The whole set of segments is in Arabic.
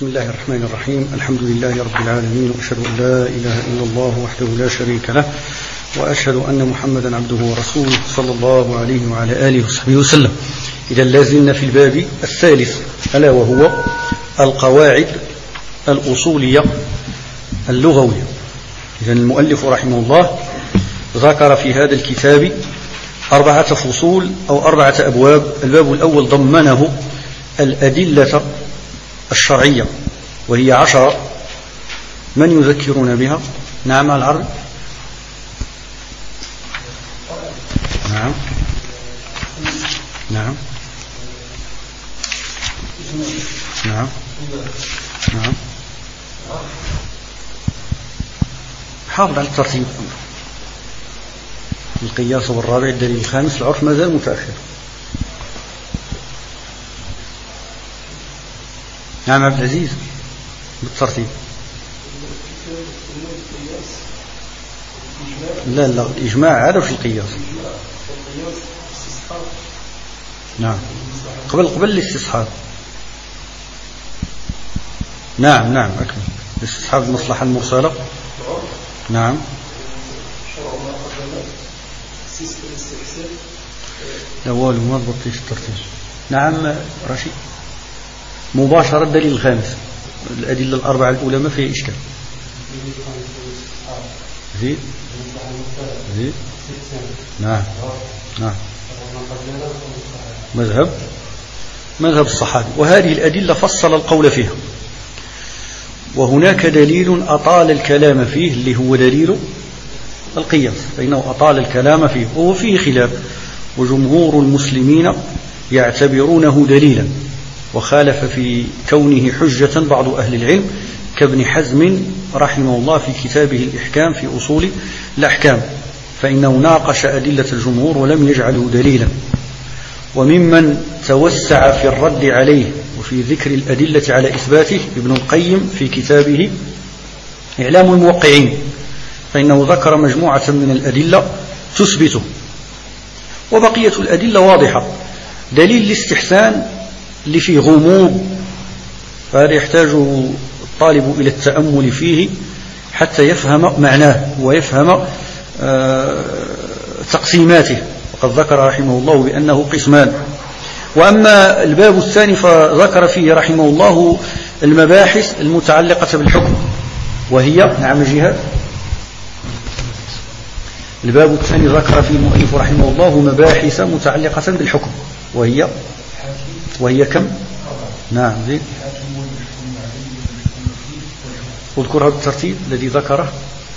بسم الله الرحمن الرحيم. الحمد لله رب العالمين، وأشهد أن لا إله إلا الله وحده لا شريك له، وأشهد أن محمدا عبده ورسوله صلى الله عليه وعلى آله وصحبه وسلم. إذا لازلنا في الباب الثالث، ألا وهو القواعد الأصولية اللغوية. إذا المؤلف رحمه الله ذكر في هذا الكتاب 4 فصول أو 4 أبواب. الباب الأول ضمنه الأدلة الشرعية وهي 10. من يذكرون بها؟ نعم العرب. نعم نعم نعم نعم. حافظ على الترتيب. القياس والرابع، الدليل الخامس، العرف ما زال متأخر. نعم عبد العزيز بالترتيب. لا الإجماع هذا في القياس. نعم قبل الاستصحاب. نعم أكمل. استصحاب المصلحة المرسلة. نعم الأول ما ضبطيش الترتيب. نعم رشيد. مباشرة الدليل الخامس. الأدلة ال4 الأولى ما فيها إشكال. زيد. نعم مذهب الصحابي. وهذه الأدلة فصل القول فيها. وهناك دليل أطال الكلام فيه اللي هو دليل القياس، فإنه أطال الكلام فيه وهو فيه خلاف، وجمهور المسلمين يعتبرونه دليلا، وخالف في كونه حجة بعض أهل العلم كابن حزم رحمه الله في كتابه الإحكام في أصول الأحكام، فإنه ناقش أدلة الجمهور ولم يجعله دليلا. وممن توسع في الرد عليه وفي ذكر الأدلة على إثباته ابن القيم في كتابه إعلام الموقعين، فإنه ذكر مجموعة من الأدلة تثبته، وبقية الأدلة واضحة. دليل الاستحسان اللي فيه غموض، فهذا يحتاج الطالب إلى التأمل فيه حتى يفهم معناه ويفهم تقسيماته، وقد ذكر رحمه الله بأنه قسمان. وأما الباب الثاني فذكر فيه رحمه الله المباحث المتعلقة بالحكم، وهي نعم الجهاد. الباب الثاني ذكر فيه المؤلف رحمه الله مباحث متعلقة بالحكم، وهي كم؟ نعم زين. اذكرها بالترتيب الذي ذكره.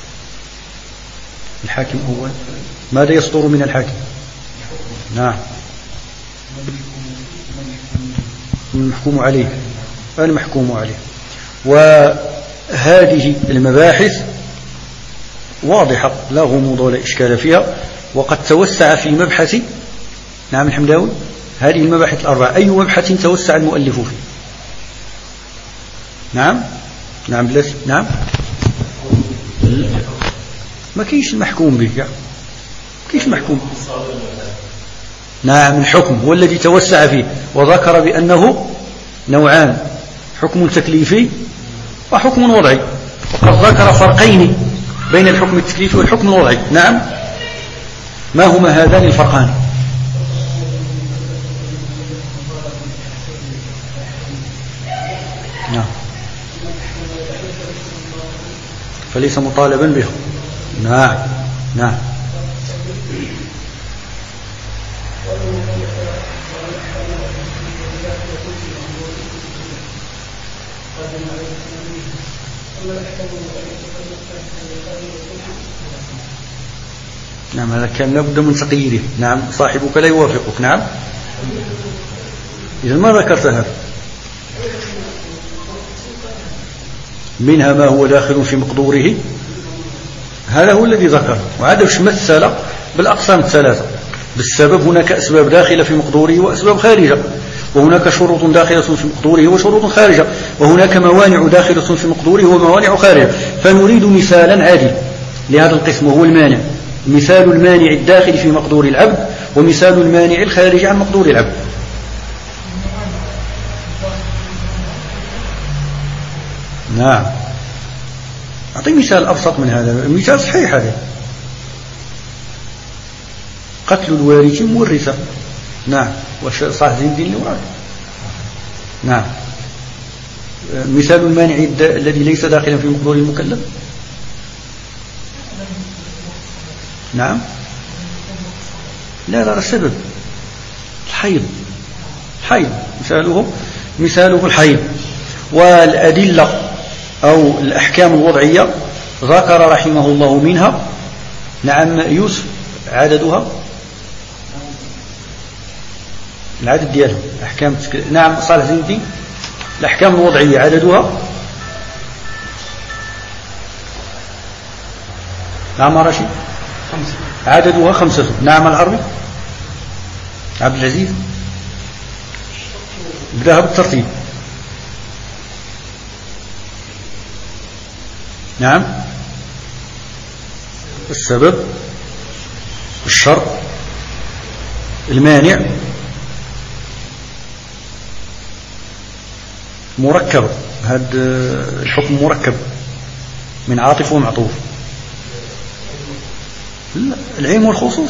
الحاكم أول. ماذا يصدر من الحاكم؟ نعم المحكوم عليه. وهذه المباحث واضحة لا غموض ولا إشكال فيها، وقد توسع في مبحث. نعم الحمداوي. هذه المباحث ال4 أي مبحث توسع المؤلف فيه؟ نعم بلاش. نعم ما كيش المحكوم به، كيش محكوم. نعم الحكم هو الذي توسع فيه، وذكر بأنه نوعان: حكم تكليفي وحكم وضعي، وقد ذكر فرقين بين الحكم التكليفي والحكم الوضعي. نعم ما هما هذان الفرقان؟ نعم فليس مطالبا به. نعم هذا كان لابد من تقييده. نعم صاحبك لا يوافقك. نعم إذا ما ذكرت هذا. منها ما هو داخل في مقدوره، هذا هو الذي ذكر، وهذا وش مثل بالأقسام ال3 بالسبب. هناك أسباب داخلة في مقدوره وأسباب خارجة، وهناك شروط داخلة في مقدوره وشروط خارجة، وهناك موانع داخلة في مقدوره وموانع خارجة. فنريد مثالا عادل لهذا القسم، وهو المانع. مثال المانع الداخل في مقدور العبد، ومثال المانع الخارج عن مقدور العبد. نعم. أعطي مثال أبسط من هذا، مثال صحيح هذا. قتل الوارث مورثا. نعم. وصلاح زين الدين الوارث. نعم. مثال المانع الذي ليس داخلا في مقدور المكلف. نعم. لا السبب الحيض. مثاله الحيض. والأدلة أو الأحكام الوضعية ذكر رحمه الله منها. نعم يوسف عددها، العدد ديالها أحكام نعم صالح زين الدين. الأحكام الوضعية عددها نعم رشيد عددها 5. نعم العربي عبد العزيز بداها بالترتيب. نعم. السبب، الشرط، المانع، مركب. هذا الحكم مركب من عاطف ومعطوف. لا العين والخصوص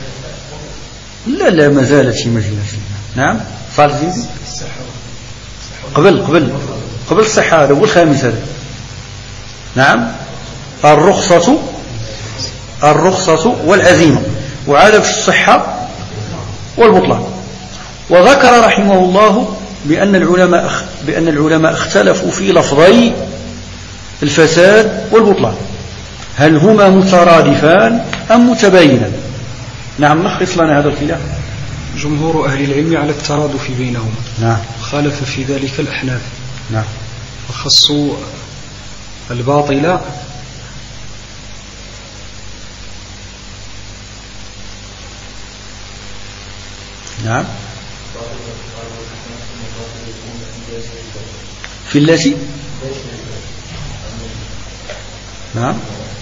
لا ما زالت في مجلس. نعم صالح زين قبل الصحة هذا هو الخامس هذا. نعم. الرخصة والعزيمة، وعاد في الصحة والبطلان. وذكر رحمه الله بأن العلماء اختلفوا في لفظي الفساد والبطلان، هل هما مترادفان أم متباينان؟ نعم لخص لنا هذا الخلاف. جمهور أهل العلم على الترادف بينهما. نعم. خالف في ذلك الأحناف. نعم. وخصوا الباطل نعم في التي نعم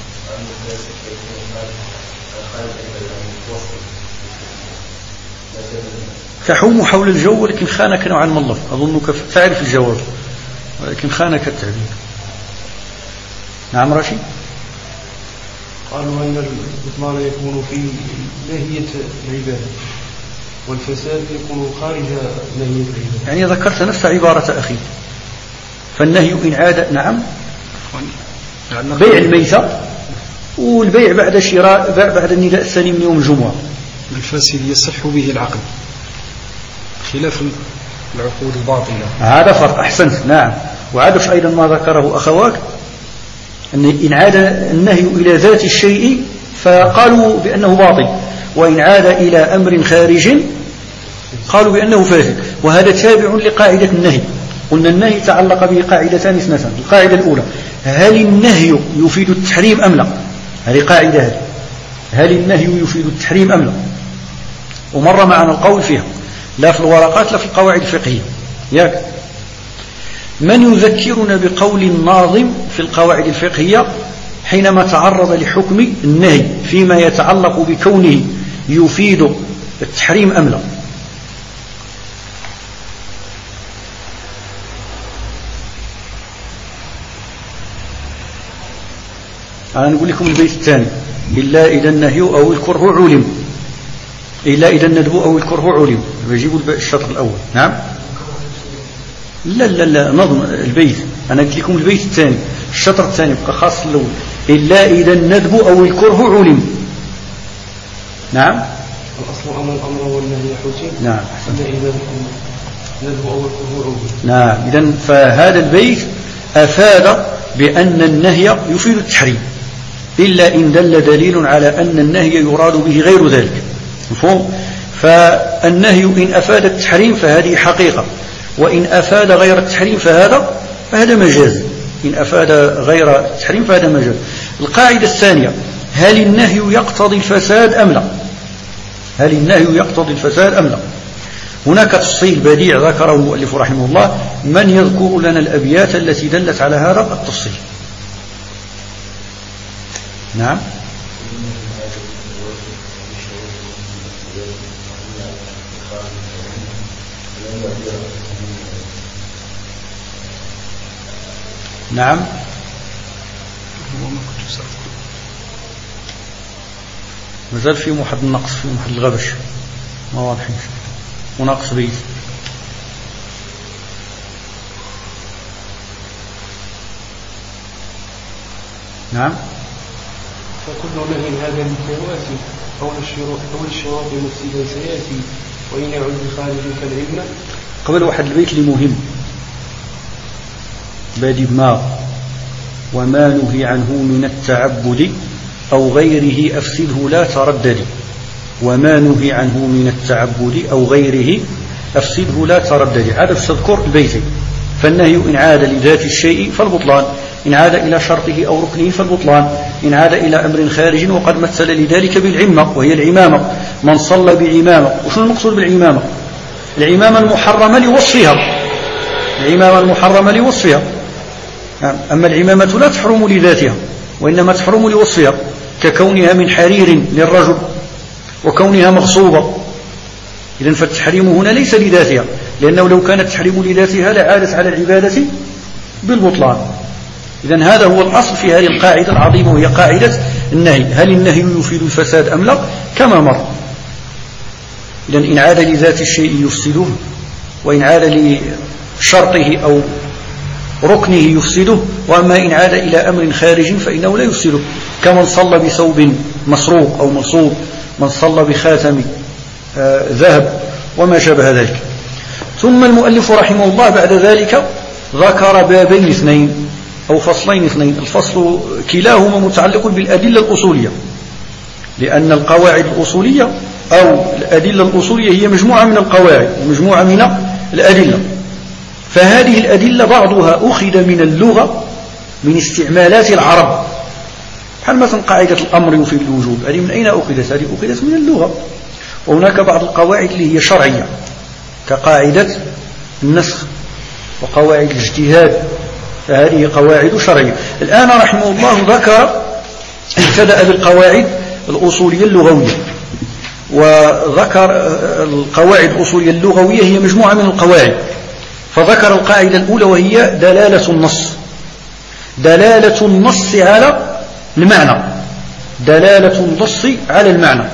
تحوم حول الجو، ولكن خانك نوعا ما اللفظ. أظنك تعرف الجواب ولكن خانك التعبير. نعم رشيد. قالوا أن البطلان يكون في ناهية العبادة والفساد يكون خارج ناهية العبادة. يعني ذكرت نفس عبارة أخي. فالنهي إن عاد نعم بيع الميتة والبيع بعد شراء بعد النداء الثاني من يوم الجمعة. الفاسد يصح به العقد خلاف العقود الباطلة. هذا فرق. أحسنت. نعم. وعادش أيضا ما ذكره أخواك إن عاد النهي إلى ذات الشيء فقالوا بأنه باطل، وإن عاد إلى أمر خارج قالوا بأنه فاسد. وهذا تابع لقاعدة النهي. قلنا النهي تعلق به قاعدتان اثنتان. القاعدة الأولى هل النهي يفيد التحريم أم لا؟ هذه قاعدة. هل النهي يفيد التحريم أم لا؟ ومر معنا القول فيها لا في الورقات لا في القواعد الفقهية. ياك من يذكرنا بقول الناظم في القواعد الفقهية حينما تعرض لحكم النهي فيما يتعلق بكونه يفيد التحريم أم لا؟ أنا نقول لكم البيت الثاني: إلا إذا النهي أو الكره علم، إلا إذا الندب أو الكره علم. يجيبوا الشطر الأول. نعم. لا نظم البيت. أنا قلت لكم البيت الثاني، الشطر الثاني بقى خاص الأول. إلا إذا الندب أو الكره علم. نعم. الأصل أن الأمر والنهي حسن. نعم. إلا إذا الندب أو الكره علم. نعم. إذن فهذا البيت أفاد بأن النهي يفيد التحريم إلا إن دل دليل على أن النهي يراد به غير ذلك. مفهوم؟ فالنهي إن أفاد التحريم فهذه حقيقة، وإن أفاد غير التحريم فهذا مجاز. إن أفاد غير التحريم فهذا مجاز. القاعدة الثانية: هل النهي يقتضي الفساد أم لا؟ هل النهي يقتضي الفساد أم لا؟ هناك تفصيل بديع ذكره المؤلف رحمه الله. من يذكر لنا الأبيات التي دلت على هذا التفصيل؟ نعم. نعم. مازال في واحد النقص، في واحد الغبش ما واضحين، ونقص بيت. نعم. فكل نهي هذا للفوات أو الشروط المفسدة سيأتي، وإن يعد خارج كالعلم. قبل واحد البيت اللي مهم بادي بما وما نهي عنه من التعبد أو غيره أفسده لا تردد. وما نهي عنه من التعبد أو غيره أفسده لا تردد. عاد تذكر البيت. فالنهي إن عاد لذات الشيء فالبطلان، إن عاد إلى شرطه أو ركنه فالبطلان، إن عاد إلى أمر خارج وقد مثل لذلك بالعمة وهي العمامة. من صلى بعمامة، وشو المقصود بالعمامة؟ العمامة المحرمة لوصفها، العمامة المحرمة لوصفها. أما العمامة لا تحرم لذاتها وإنما تحرم لوصفها، ككونها من حرير للرجل وكونها مغصوبة. إذن فالتحريم هنا ليس لذاتها، لأنه لو كانت تحريم لذاتها لعادت على العبادة بالبطلان. إذن هذا هو الأصل في هذه القاعدة العظيمة، وهي قاعدة النهي. هل النهي يفيد الفساد أم لا؟ كما مر. إذن إن عاد لذات الشيء يفسده، وإن عاد لشرطه أو ركنه يفسده، وأما إن عاد إلى أمر خارج فإنه لا يفسده، كمن صلى بثوب مسروق أو منصوب، من صلى بخاتم ذهب وما شابه ذلك. ثم المؤلف رحمه الله بعد ذلك ذكر بابين اثنين أو فصلين اثنين. الفصل كلاهما متعلق بالأدلة الأصولية، لأن القواعد الأصولية أو الأدلة الأصولية هي مجموعة من القواعد ومجموعة من الأدلة. فهذه الأدلة بعضها أخذ من اللغة من استعمالات العرب، بحال مثلا قاعدة الأمر يفيد الوجوب، هذه من أين أخذت؟ هذه أخذت من اللغة. وهناك بعض القواعد اللي هي شرعية كقاعدة النسخ وقواعد الاجتهاد، فهذه قواعد شرعية. الآن رحمه الله ابتدأ بالقواعد الأصولية اللغوية، وذكر القواعد الأصولية اللغوية هي مجموعة من القواعد. فذكر القاعدة الأولى وهي دلالة النص. دلالة النص على المعنى، دلالة النص على المعنى.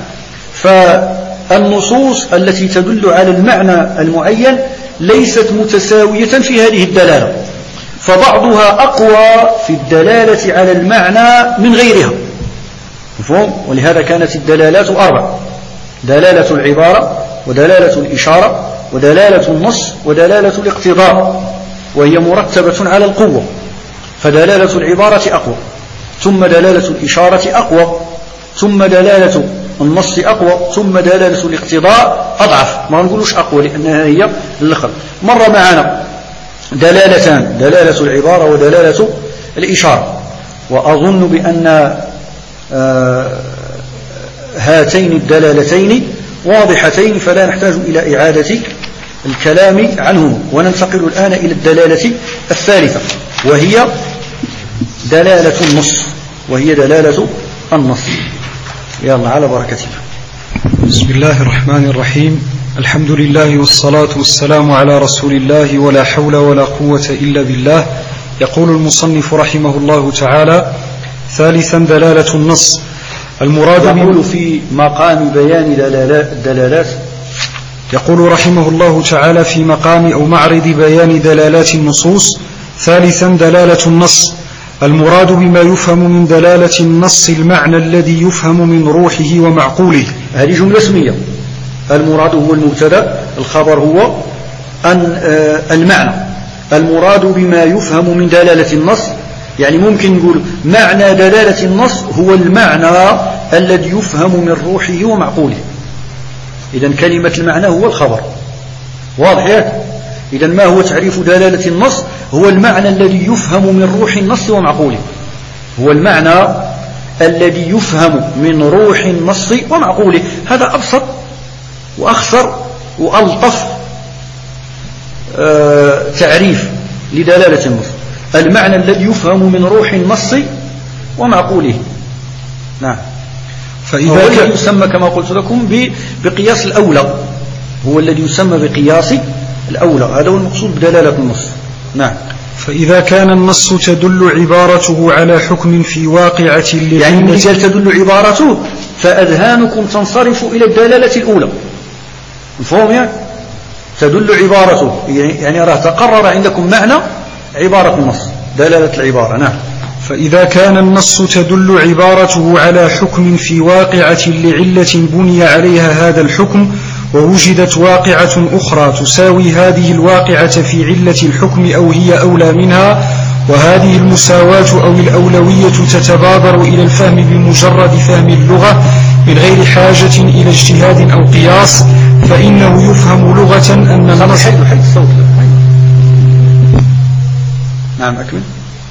فالنصوص التي تدل على المعنى المعين ليست متساوية في هذه الدلالة، فبعضها أقوى في الدلالة على المعنى من غيرها، مفهوم؟ ولهذا كانت الدلالات أربع: دلالة العبارة، ودلالة الإشارة، ودلالة النص، ودلالة الاقتضاء، وهي مرتبة على القوة. فدلالة العبارة أقوى، ثم دلالة الإشارة أقوى، ثم دلالة النص أقوى، ثم دلالة الاقتضاء أضعف. ما نقولوش أقوى لأنها هي الأخر. مر معنا دلالتان: دلالة العبارة ودلالة الإشارة. وأظن بأن هاتين الدلالتين واضحتين، فلا نحتاج إلى إعادة الكلام عنه. وننتقل الآن إلى الدلالة الثالثة وهي دلالة النص، وهي دلالة النص. يلا على بركة الله. بسم الله الرحمن الرحيم. الحمد لله والصلاة والسلام على رسول الله، ولا حول ولا قوة إلا بالله. يقول المصنف رحمه الله تعالى: ثالثا دلالة النص. المراد يقول في مقام بيان الدلالات، يقول رحمه الله تعالى في مقام أو معرض بيان دلالات النصوص: ثالثا دلالة النص. المراد بما يفهم من دلالة النص المعنى الذي يفهم من روحه ومعقوله. هذه جملة اسمية. المراد هو المبتدأ، الخبر هو المعنى. المراد بما يفهم من دلالة النص، يعني ممكن نقول معنى دلالة النص هو المعنى الذي يفهم من روحه ومعقوله. إذن كلمة المعنى هو الخبر، واضح؟ إذن ما هو تعريف دلالة النص؟ هو المعنى الذي يفهم من روح النص ومعقوله. هو المعنى الذي يفهم من روح النص ومعقوله. هذا أبسط وأخسر وألطف تعريف لدلالة النص: المعنى الذي يفهم من روح النص ومعقوله. نعم. فإذا كان يسمى كما قلت لكم بقياس الأولى، هو الذي يسمى بقياس الأولى. هذا هو المقصود بدلالة النص. نعم. فإذا كان النص تدل عبارته على حكم في واقعة يعني إذا تدل عبارته فأذهانكم تنصرف إلى الدلالة الأولى. مفهوم يعني؟ تدل عبارته يعني راه تقرر عندكم معنى عبارة النص، دلالة العبارة. نعم. فإذا كان النص تدل عبارته على حكم في واقعة لعلة بني عليها هذا الحكم، ووجدت واقعة أخرى تساوي هذه الواقعة في علة الحكم أو هي أولى منها، وهذه المساواة أو الأولوية تتبادر إلى الفهم بمجرد فهم اللغة من غير حاجة إلى اجتهاد أو قياس، فإنه يفهم لغة أن النص. نعم أكمل.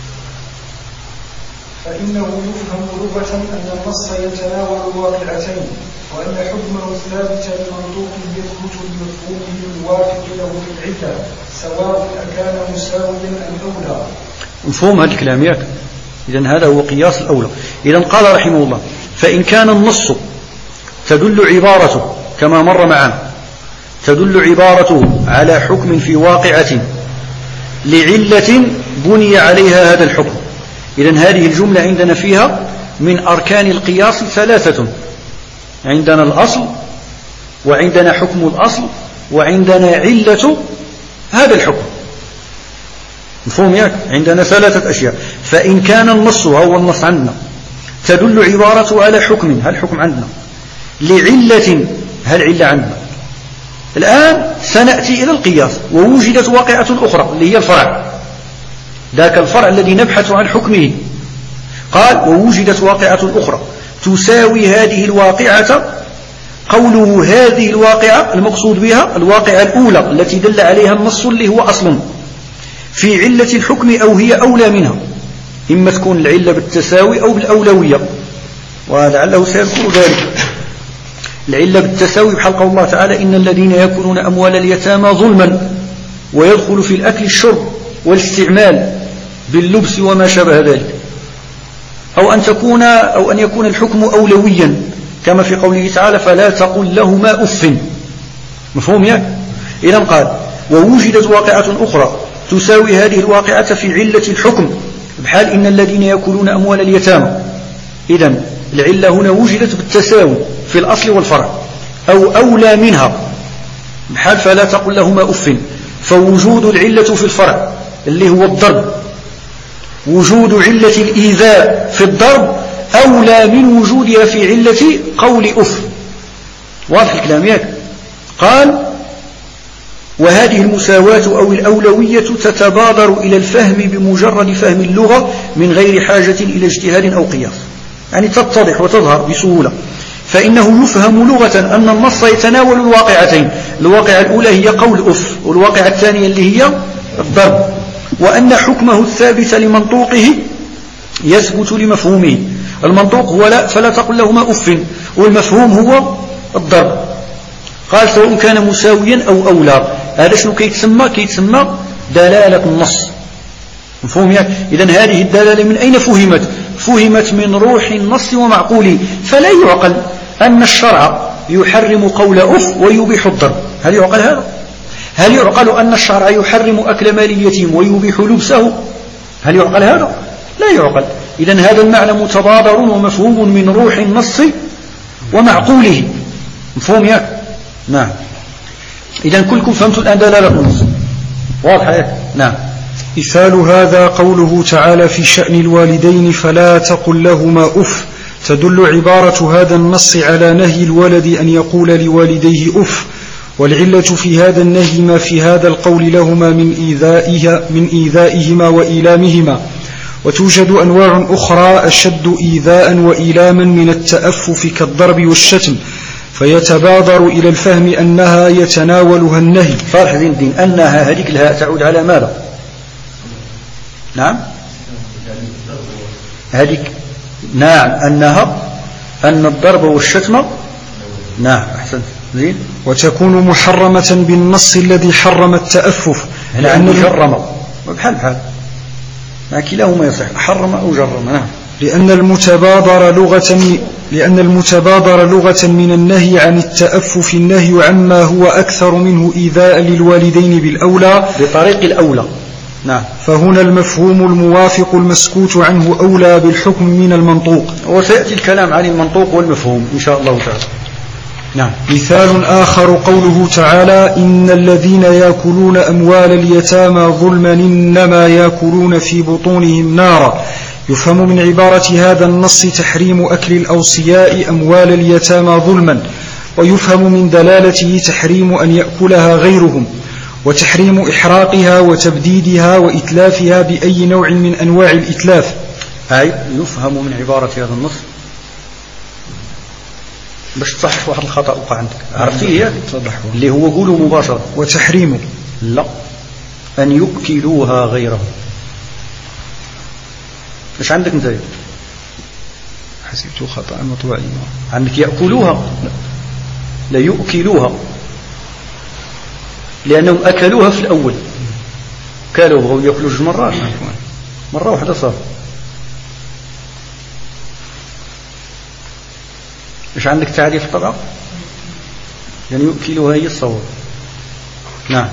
فإنه يفهم لغة أن النص يتناول الواقعتين، وأن حكمه الثابت لمنطوق يثبت بمفهومه الموافق له في العلة، سواء أكان مساويا أم أولى. مفهوم هذا الكلام ياك؟ إذن هذا هو قياس الأولى. إذن قال رحمه الله: فإن كان النص تدل عبارته كما مر معنا، تدل عبارته على حكم في واقعة لعلة بني عليها هذا الحكم. إذن هذه الجملة عندنا فيها من أركان القياس ثلاثة: عندنا الأصل، وعندنا حكم الأصل، وعندنا علة هذا الحكم. مفهوم ياك؟ عندنا ثلاثة أشياء. فإن كان النص، هو النص عندنا، تدل عبارته على حكم، هل حكم عندنا، لعلة، هل علة عندنا. الآن سنأتي إلى القياس. ووجدت واقعة أخرى اللي هي الفرع، ذاك الفرع الذي نبحث عن حكمه. قال: ووجدت واقعة أخرى تساوي هذه الواقعة. قوله هذه الواقعة المقصود بها الواقعة الأولى التي دل عليها النص اللي هو أصل في علة الحكم أو هي أولى منها، إما تكون العلة بالتساوي أو بالأولوية، ولعله سيذكر ذلك. العلة بالتساوي بحال قول الله تعالى: إن الذين يأكلون أموال اليتامى ظلما، ويدخل في الأكل الشرب والاستعمال باللبس وما شابه ذلك. أو أن يكون الحكم أولويا كما في قوله تعالى: فلا تقل لهما أف. مفهوم ياك؟ إذن قال: ووجدت واقعة أخرى تساوي هذه الواقعة في علة الحكم، بحال إن الذين يأكلون أموال اليتامى. إذن العلة هنا وجدت بالتساوي في الأصل والفرع، أو أولى منها، بحال فلا تقل لهما أف. فوجود العلة في الفرع اللي هو الضرب، وجود علة الإيذاء في الضرب أولى من وجودها في علة قول أف. واضح الكلام ياك؟ قال: وهذه المساواة أو الأولوية تتبادر إلى الفهم بمجرد فهم اللغة من غير حاجة إلى اجتهاد أو قياس، يعني تتضح وتظهر بسهولة. فإنه يفهم لغة أن النص يتناول الواقعتين، الواقعة الأولى هي قول أف، والواقعة الثانية اللي هي الضرب، وأن حكمه الثابت لمنطوقه يثبت لمفهومه. المنطوق هو فلا تقل لهما أف، والمفهوم هو الضرب. قال: سواء كان مساويا أو أولى. هذا شنو كيتسمى دلالة النص. مفهوم يعني؟ إذن هذه الدلالة من أين فهمت؟ فهمت من روح النص ومعقوله. فلا يعقل أن الشرع يحرم قول أف ويبيح الضرب. هل يعقل هذا؟ هل يعقل أن الشرع يحرم أكل مال اليتيم ويبيح لبسه؟ هل يعقل هذا؟ لا يعقل. إذن هذا المعنى متبادر ومفهوم من روح النص ومعقوله. مفهوم ياك؟ نعم. إذن كلكم فهمتوا الآن دلالة النص. واضح ياك؟ نعم. مثال هذا قوله تعالى في شأن الوالدين: فلا تقل لهما أف. تدل عبارة هذا النص على نهي الولد أن يقول لوالديه أف، والعلة في هذا النهي ما في هذا القول لهما من إيذائهما وإيلامهما. وتوجد أنواع أخرى أشد إيذاء وإيلاما من التأفف كالضرب والشتم، فيتبادر إلى الفهم أنها يتناولها النهي. صالح ذي الدين، أنها هذيك الهاء تعود على ماذا؟ نعم هذيك، نعم أن الضرب والشتم، نعم أحسنت زين. وتكون محرمة بالنص الذي حرم التأفف، لأن محرمة بحال ما كلاهما يصح، حرم أو جرم. نعم. لأن المتبادر لغة من النهي عن التأفف النهي عما هو أكثر منه إيذاء للوالدين بالأولى، بطريق الأولى. نعم. فهنا المفهوم الموافق المسكوت عنه أولى بالحكم من المنطوق. وسيأتي الكلام عن المنطوق والمفهوم إن شاء الله تعالى. نعم. مثال آخر قوله تعالى إن الذين يأكلون أموال اليتامى ظلما إنما يأكلون في بطونهم نارا. يفهم من عبارة هذا النص تحريم أكل الأوصياء أموال اليتامى ظلما، ويفهم من دلالته تحريم أن يأكلها غيرهم، وتحريم إحراقها وتبديدها وإتلافها بأي نوع من أنواع الإتلاف. أي يفهم من عبارة هذا النص باش تصحح واحد الخطأ وقع عندك، عرفتيه اللي هو قوله مباشرة. وتحريمه لا، أن يؤكلوها غيرهم. إيش عندك أنت؟ حسبته خطأ مطبعي. عندك يأكلوها، لا يؤكلوها، لأنهم أكلوها في الأول، كانوا بغوا يأكلوا 2 مرات، مرة واحدة صار. إيش عندك تعريف طبعا؟ يعني يؤكلوها هي الصواب. نعم.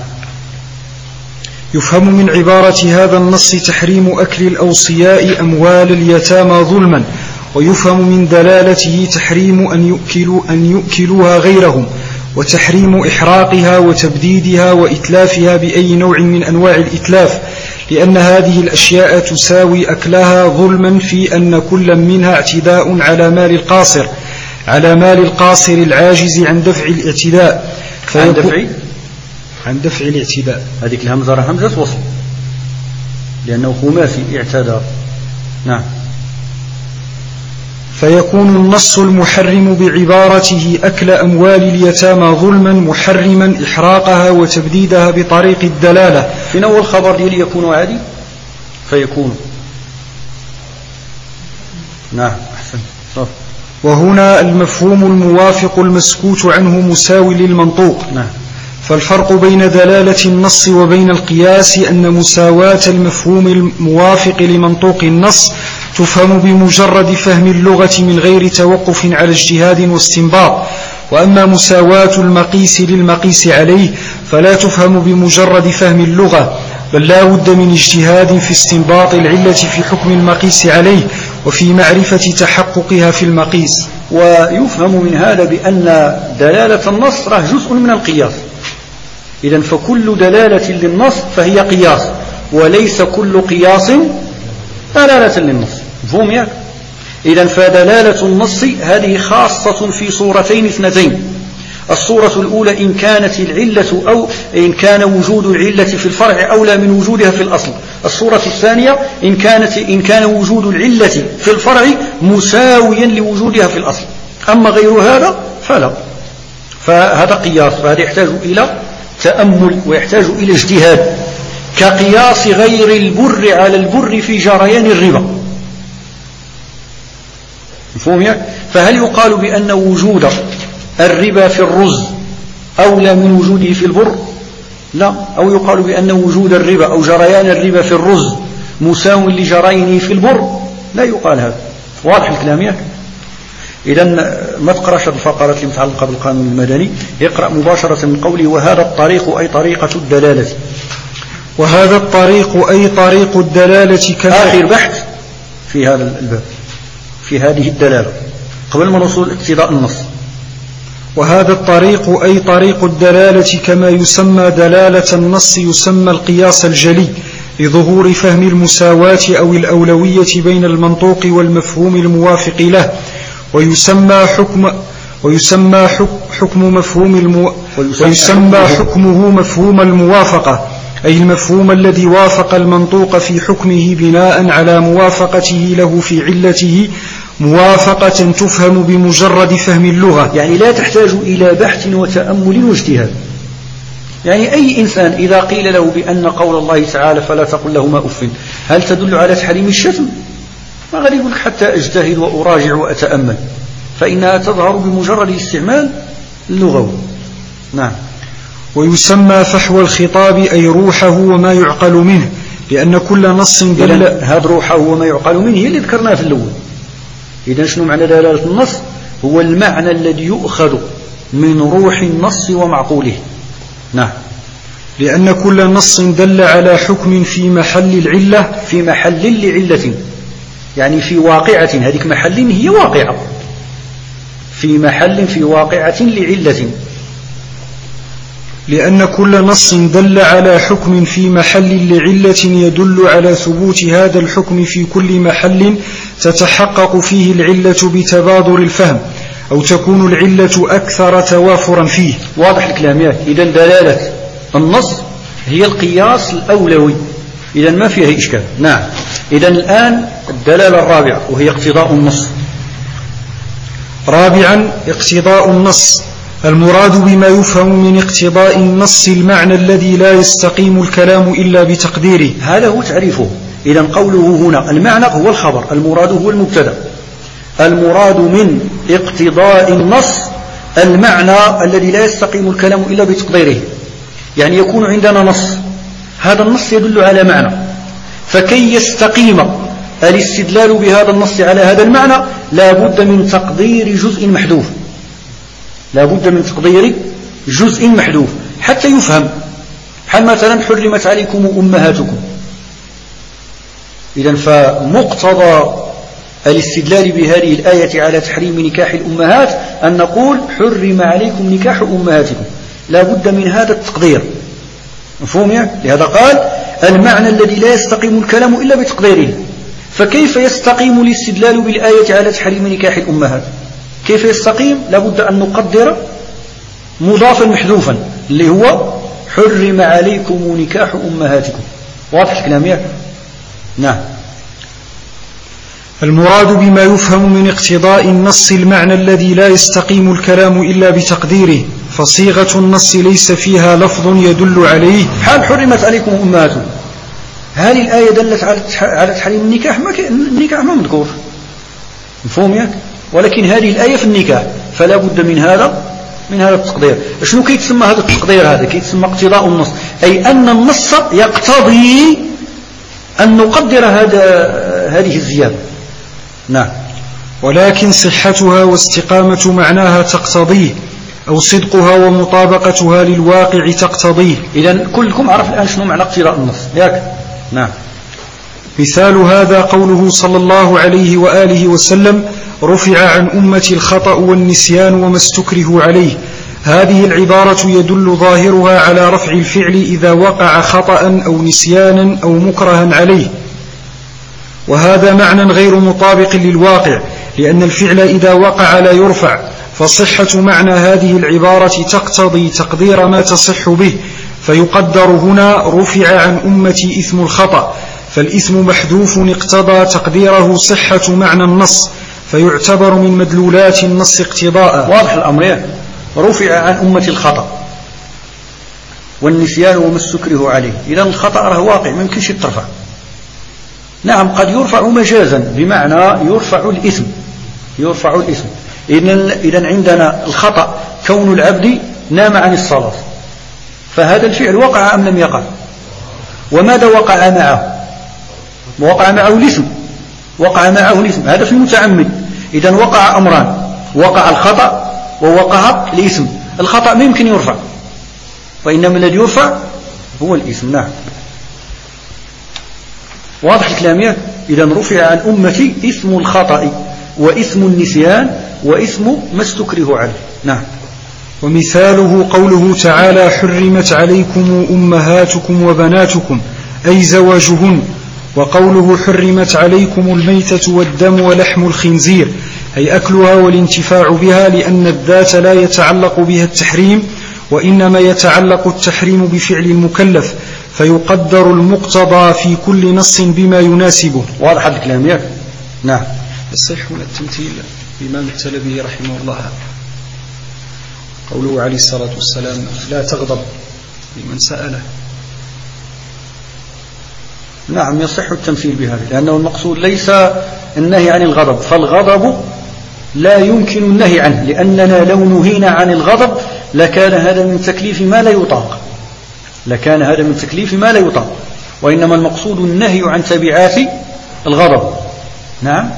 يفهم من عبارة هذا النص تحريم أكل الأوصياء أموال اليتامى ظلما، ويفهم من دلالته تحريم أن يؤكلوها غيرهم، وتحريم إحراقها وتبديدها وإتلافها بأي نوع من أنواع الإتلاف، لأن هذه الأشياء تساوي أكلها ظلما في أن كل منها اعتداء على مال القاصر العاجز عن دفع الاعتداء. عن دفع الاعتداء. هذيك الهمزة همزة وصل، لأنه خماسي اعتدى. نعم. فيكون النص المحرم بعبارته أكل أموال اليتامى ظلما محرما إحراقها وتبديدها بطريق الدلالة. في أول خبر ديالي يكون عادي، فيكون. نعم أحسن. صف. وهنا المفهوم الموافق المسكوت عنه مساوي للمنطوق. نعم. فالفرق بين دلالة النص وبين القياس أن مساواة المفهوم الموافق لمنطوق النص تفهم بمجرد فهم اللغة من غير توقف على اجتهاد واستنباط، وأما مساواة المقيس للمقيس عليه فلا تفهم بمجرد فهم اللغة، بل لا بد من اجتهاد في استنباط العلة في حكم المقيس عليه وفي معرفة تحققها في المقيس. ويفهم من هذا بأن دلالة النص راه جزء من القياس. إذن فكل دلالة للنص فهي قياس، وليس كل قياس دلالة للنص. مفهوم ياك؟ إذن فدلالة النص هذه خاصة في صورتين 2. الصورة الأولى إن كانت العلة أو إن كان وجود العلة في الفرع أولى من وجودها في الأصل. الصورة الثانية إن كان وجود العلة في الفرع مساويا لوجودها في الأصل. أما غير هذا فلا. فهذا قياس، فهذا يحتاج إلى تأمل ويحتاج إلى اجتهاد، كقياس غير البر على البر في جريان الربا. مفهوم يعني؟ فهل يقال بأن وجود الربا في الرز أولى من وجوده في البر؟ لا. أو يقال بأن وجود الربا أو جريان الربا في الرز مساو لجريانه في البر؟ لا يقال هذا. واضح الكلام يعني؟ إذن ما تقرأش الفقرات المتعلقة بالقانون المدني، يقرأ مباشرة من قوله وهذا الطريق أي طريقة الدلالة. وهذا الطريق أي طريق الدلالة آخر بحث في هذا الباب في هذه الدلالة قبل ما نوصل اقتضاء النص. وهذا الطريق أي طريق الدلالة كما يسمى دلالة النص يسمى القياس الجلي، لظهور فهم المساواة أو الأولوية بين المنطوق والمفهوم الموافق له، ويسمى حكمه مفهوم الموافقة، أي المفهوم الذي وافق المنطوق في حكمه بناء على موافقته له في علته، موافقة تفهم بمجرد فهم اللغة. يعني لا تحتاج إلى بحث وتأمل واجتهاد. يعني أي إنسان إذا قيل له بأن قول الله تعالى فلا تقل لهما أف هل تدل على تحريم الشتم؟ ما غادي يقول حتى أجتهد وأراجع وأتأمل، فإنها تظهر بمجرد استعمال اللغوي. نعم. ويسمى فحوى الخطاب أي روحه وما يعقل منه، لأن كل نص دل. هذا روحه وما يعقل منه هي اللي ذكرناها في الأول. إذن شنو معنى دلالة النص؟ هو المعنى الذي يؤخذ من روح النص ومعقوله. نعم. لأن كل نص دل على حكم في محل العلة، في محل لعلة، يعني في واقعة، هذيك محل هي واقعة، في محل في واقعة لعلة. لأن كل نص دل على حكم في محل لعلة يدل على ثبوت هذا الحكم في كل محل تتحقق فيه العلة بتبادر الفهم، أو تكون العلة أكثر توافرا فيه. واضح الكلام ياك؟ إذا دلالة النص هي القياس الأولوي، إذا ما فيها إشكال. نعم. إذا الآن الدلالة الرابعة وهي اقتضاء النص. رابعا اقتضاء النص، المراد بما يفهم من اقتضاء النص المعنى الذي لا يستقيم الكلام إلا بتقديره. هذا هو تعريفه. إذا قوله هنا المعنى هو الخبر، المراد هو المبتدأ. المراد من اقتضاء النص المعنى الذي لا يستقيم الكلام إلا بتقديره، يعني يكون عندنا نص، هذا النص يدل على معنى، فكي يستقيم الاستدلال بهذا النص على هذا المعنى لا بد من تقدير جزء محذوف، لا بد من تقدير جزء محذوف حتى يفهم. حال مثلا حرمت عليكم أمهاتكم، إذن فمقتضى الاستدلال بهذه الآية على تحريم نكاح الأمهات أن نقول حرم عليكم نكاح أمهاتكم، لا بد من هذا التقدير. مفهوم يعني؟ لهذا قال المعنى الذي لا يستقيم الكلام إلا بتقديره. فكيف يستقيم الاستدلال بالآية على تحريم نكاح الأمهات؟ كيف يستقيم؟ لا بد أن نقدر مضافا محذوفا اللي هو حرم عليكم نكاح أمهاتكم. واضح الكلام يعني؟ نعم. المراد بما يفهم من اقتضاء النص المعنى الذي لا يستقيم الكلام إلا بتقديره، فصيغة النص ليس فيها لفظ يدل عليه. حال حرمت عليكم أمهاتكم، هذه الآية دلت على تحريم النكاح؟ النكاح ما مذكور. مفهوم يعني؟ ولكن هذه الآية في النكاح، فلا بد من هذا التقدير. شنو كيتسمى هذا التقدير؟ هذا كيتسمى اقتضاء النص، أي أن النص يقتضي أن نقدر هذه الزيادة. نعم. ولكن صحتها واستقامة معناها تقتضيه، أو صدقها ومطابقتها للواقع تقتضيه. إذن كلكم عرف الآن شنو معنى اقتضاء النص ياك؟ نعم. مثال هذا قوله صلى الله عليه وآله وسلم: رفع عن أمتي الخطأ والنسيان وما استكرهوا عليه. هذه العبارة يدل ظاهرها على رفع الفعل إذا وقع خطأ أو نسيانا أو مكرها عليه، وهذا معنى غير مطابق للواقع، لأن الفعل إذا وقع لا يرفع، فصحة معنى هذه العبارة تقتضي تقدير ما تصح به، فيقدر هنا رفع عن أمتي إثم الخطأ، فالإثم محذوف اقتضى تقديره صحة معنى النص، فيعتبر من مدلولات النص اقتضاء. واضح الأمر. رفع عن أمتي الخطأ والنسيان وما استكره عليه، إذا الخطأ راه واقع ما يمكنش يترفع. نعم قد يرفع مجازا بمعنى يرفع الإثم. إذن عندنا الخطأ كون العبد نام عن الصلاة، فهذا الفعل وقع أم لم يقع؟ وماذا وقع معه؟ وقع معه الإثم، هذا في المتعمد. إذن وقع أمران، وقع الخطأ ووقع الإثم. الخطأ ما يمكن يرفع، وإنما الذي يرفع هو الإثم. نعم. واضح الكلام؟ إذن رفع عن أمتي إثم الخطأ وإثم النسيان وإثم ما استكره عليه. نعم. ومثاله قوله تعالى: حرمت عليكم أمهاتكم وبناتكم، أي زواجهن. وقوله حرمت عليكم الميتة والدم ولحم الخنزير، أي أكلها والانتفاع بها، لأن الذات لا يتعلق بها التحريم، وإنما يتعلق التحريم بفعل المكلف، فيقدر المقتضى في كل نص بما يناسبه. واضح هذا الكلام؟ نعم. يصح من التمثيل بما مثل به رحمه الله قوله عليه الصلاة والسلام: لا تغضب لمن سأله. نعم يصح التمثيل بهذا، لأنه المقصود ليس النهي عن الغضب، فالغضب لا يمكن النهي عنه، لأننا لو نهينا عن الغضب لكان هذا من تكليف ما لا يطاق، وإنما المقصود النهي عن تبعات الغضب. نعم.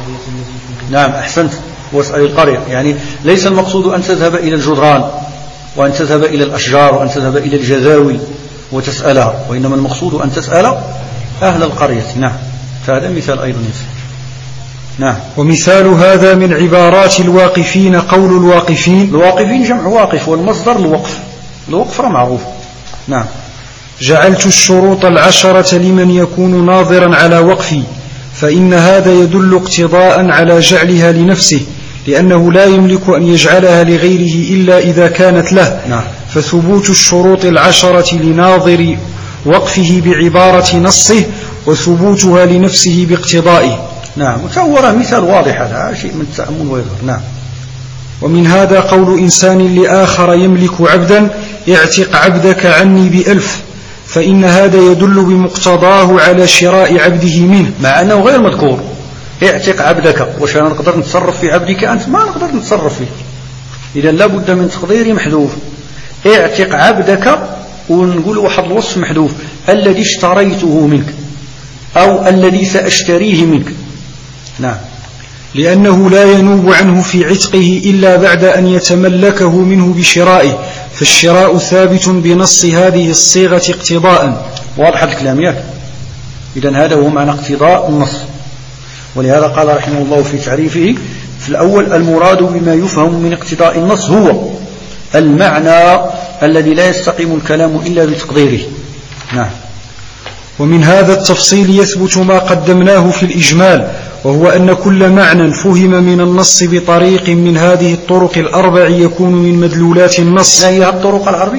نعم أحسنت. واسأل القرية، يعني ليس المقصود أن تذهب إلى الجدران وأن تذهب إلى الأشجار وأن تذهب إلى الجذاوي وتسألها، وإنما المقصود أن تسأل أهل القرية. نعم، فهذا مثال أيضا يسير. نعم. ومثال هذا من عبارات الواقفين قول الواقفين. الواقفين جمع واقف، والمصدر الوقف، الوقف معروف. نعم. جعلت الشروط 10 لمن يكون ناظرا على وقفي، فإن هذا يدل اقتضاء على جعلها لنفسه، لأنه لا يملك أن يجعلها لغيره إلا إذا كانت له. نعم. فثبوت الشروط 10 لناظر وقفه بعبارة نصه، وثبوتها لنفسه باقتضائه. نعم. وتصور مثال واضح، هذا شيء من التأمل ويظهر. نعم. ومن هذا قول إنسان لآخر يملك عبدا: اعتق عبدك عني ب1000، فإن هذا يدل بمقتضاه على شراء عبده منه، مع أنه غير مذكور. اعتق عبدك، وش نقدر نتصرف في عبدك أنت؟ ما نقدر نتصرف فيه، إذا لابد من تقدير محذوف. اعتق عبدك، ونقول واحد الوصف محذوف: الذي اشتريته منك، أو الذي سأشتريه منك. نعم. لأنه لا ينوب عنه في عتقه إلا بعد أن يتملكه منه بشرائه، فالشراء ثابت بنص هذه الصيغة اقتضاء. واضح الكلام ياك؟ إذن هذا هو معنى اقتضاء النص. ولهذا قال رحمه الله في تعريفه في الأول: المراد بما يفهم من اقتضاء النص هو المعنى الذي لا يستقيم الكلام إلا بتقديره. نعم. ومن هذا التفصيل يثبت ما قدمناه في الإجمال، وهو أن كل معنى فهم من النص بطريق من هذه الطرق 4 يكون من مدلولات النص. ما هي الطرق العربي؟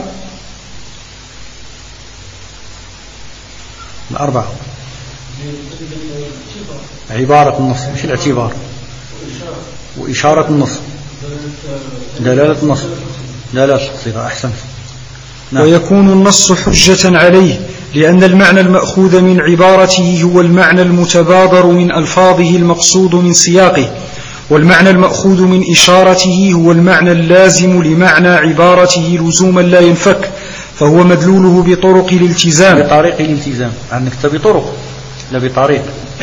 4: عبارة النص، مش الاعتبار، وإشارة النص، دلالة النص، دلالة الصيغة. أحسنت. نعم. ويكون النص حجة عليه، لأن المعنى المأخوذ من عبارته هو المعنى المتبادر من ألفاظه المقصود من سياقه، والمعنى المأخوذ من إشارته هو المعنى اللازم لمعنى عبارته لزوما لا ينفك، فهو مدلوله بطرق الالتزام. بطريق الالتزام، عنك بطرق لا بطريق.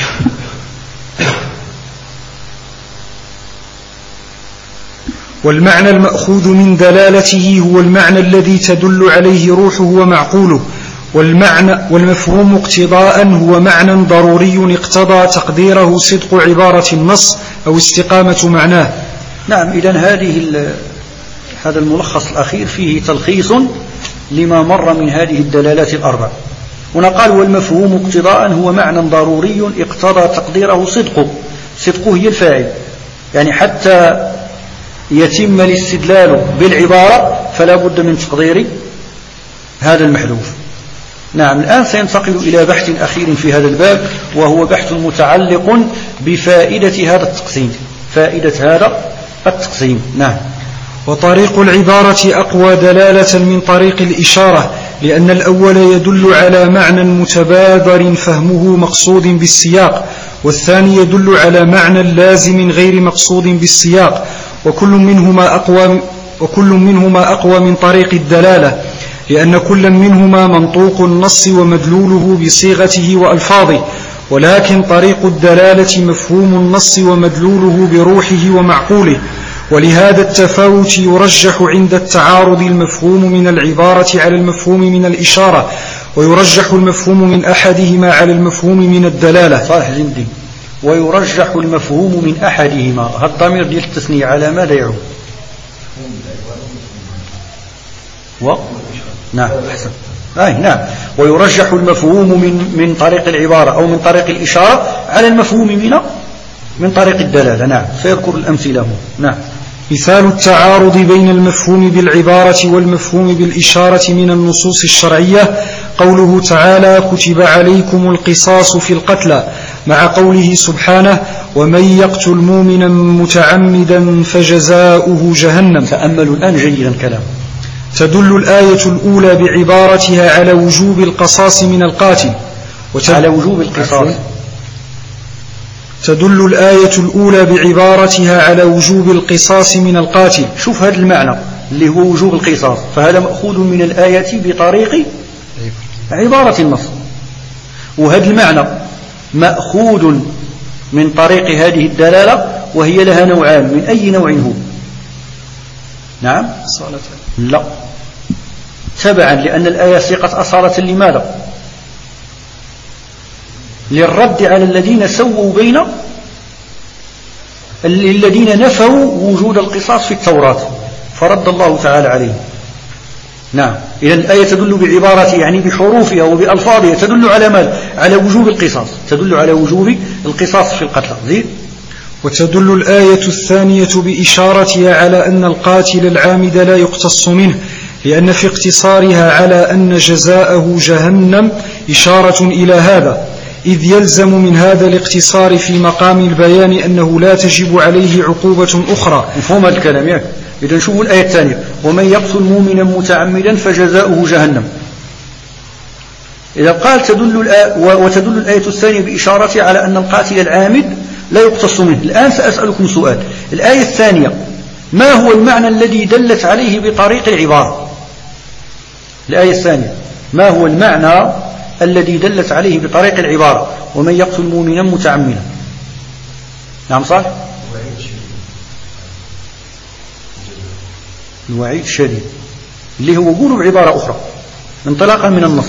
والمعنى المأخوذ من دلالته هو المعنى الذي تدل عليه روحه ومعقوله، والمفهوم اقتضاء هو معنى ضروري اقتضى تقديره صدق عبارة النص أو استقامة معناه. نعم. إذن هذا الملخص الأخير فيه تلخيص لما مر من هذه الدلالات 4. هنا قال: والمفهوم اقتضاء هو معنى ضروري اقتضى تقديره صدقه هي الفاعل، يعني حتى يتم الاستدلال بالعبارة فلا بد من تقدير هذا المحذوف. نعم. الآن سينتقل إلى بحث أخير في هذا الباب، وهو بحث متعلق بفائدة هذا التقسيم، فائدة هذا التقسيم. نعم. وطريق العبارة أقوى دلالة من طريق الإشارة، لأن الأول يدل على معنى متبادر فهمه مقصود بالسياق، والثاني يدل على معنى لازم غير مقصود بالسياق، وكل منهما أقوى من طريق الدلالة، لأن كل منهما منطوق النص ومدلوله بصيغته وألفاظه، ولكن طريق الدلالة مفهوم النص ومدلوله بروحه ومعقوله. ولهذا التفاوت يرجح عند التعارض المفهوم من العبارة على المفهوم من الإشارة، ويرجح المفهوم من أحدهما على المفهوم من الدلالة. صالح جدا. ويرجح المفهوم من أحدهما، هذا الضمير ديال التثنية على ماذا يعود؟ نعم. أحسن. نعم. ويرجح المفهوم من طريق العبارة أو من طريق الإشارة على المفهوم من طريق الدلالة. نعم. سيذكر الأمثلة. نعم. مثال التعارض بين المفهوم بالعبارة والمفهوم بالإشارة من النصوص الشرعية قوله تعالى: كتب عليكم القصاص في القتلى، مع قوله سبحانه: ومن يقتل مؤمنا متعمدا فجزاؤه جهنم. تأملوا الآن جيدا كلام. تدل الآية الأولى بعبارتها على وجوب القصاص من القاتل، على وجوب القصاص. تدل الآية الأولى بعبارتها على وجوب القصاص من القاتل. شوف هذا المعنى اللي هو وجوب القصاص، فهذا مأخوذ من الآية بطريق عبارة النص، وهذا المعنى مأخوذ من طريق هذه الدلالة، وهي لها نوعان. من أي نوع هو؟ نعم أصالة. لا، تبعا، لأن الآية سيقت أصالة. لماذا؟ للرد على الذين سووا بين الذين نفوا وجود القصاص في التوراة، فرد الله تعالى عليهم. نعم، إذن الآية تدل بعبارة يعني بحروفها وبألفاظها تدل على ماذا؟ على وجوب القصاص، تدل على وجوب القصاص في القتلى. زيد. وتدل الآية الثانية بإشارتها على أن القاتل العامد لا يقتص منه، لأن في اقتصارها على أن جزاءه جهنم إشارة إلى هذا، إذ يلزم من هذا الاقتصار في مقام البيان أنه لا تجب عليه عقوبة أخرى. مفهوم هذا الكلام ياك؟ إذا نشوف الآية الثانية: ومن يقتل مؤمنا متعمدا فجزاؤه جهنم. إذا قال وتدل الآية الثانية بإشارة على أن القاتل العامد لا يقتص منه. الآن سأسألكم سؤال: الآية الثانية ما هو المعنى الذي دلت عليه بطريق العبارة؟ الآية الثانية ما هو المعنى الذي دلت عليه بطريق العبارة؟ ومن يقتل مؤمنا متعمدا. نعم صح؟ الوعيد شديد، اللي هو قولوا بعبارة أخرى انطلاقا من النص،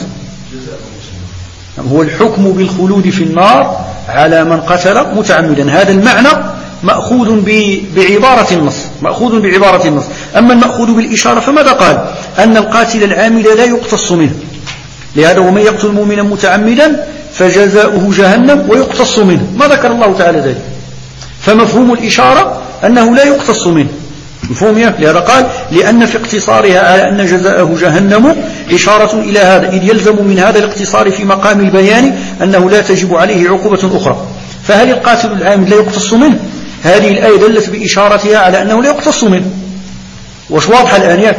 هو الحكم بالخلود في النار على من قتل متعمدا. هذا المعنى مأخوذ بعبارة النص، مأخوذ بعبارة النص. أما المأخوذ بالإشارة فماذا قال؟ أن القاتل العامد لا يقتص منه، لهذا ومن يقتل مؤمنا متعمدا فجزاؤه جهنم ويقتص منه، ما ذكر الله تعالى ذلك. فمفهوم الإشارة أنه لا يقتص منه، مفهوم؟ لهذا قال: لأن في اقتصارها على أن جزاءه جهنم إشارة إلى هذا، إذ يلزم من هذا الاقتصار في مقام البيان أنه لا تجب عليه عقوبة أخرى. فهل القاتل العامد لا يقتص منه؟ هذه الآية دلت بإشارتها على أنه لا يقتص منه، وش واضح الآن؟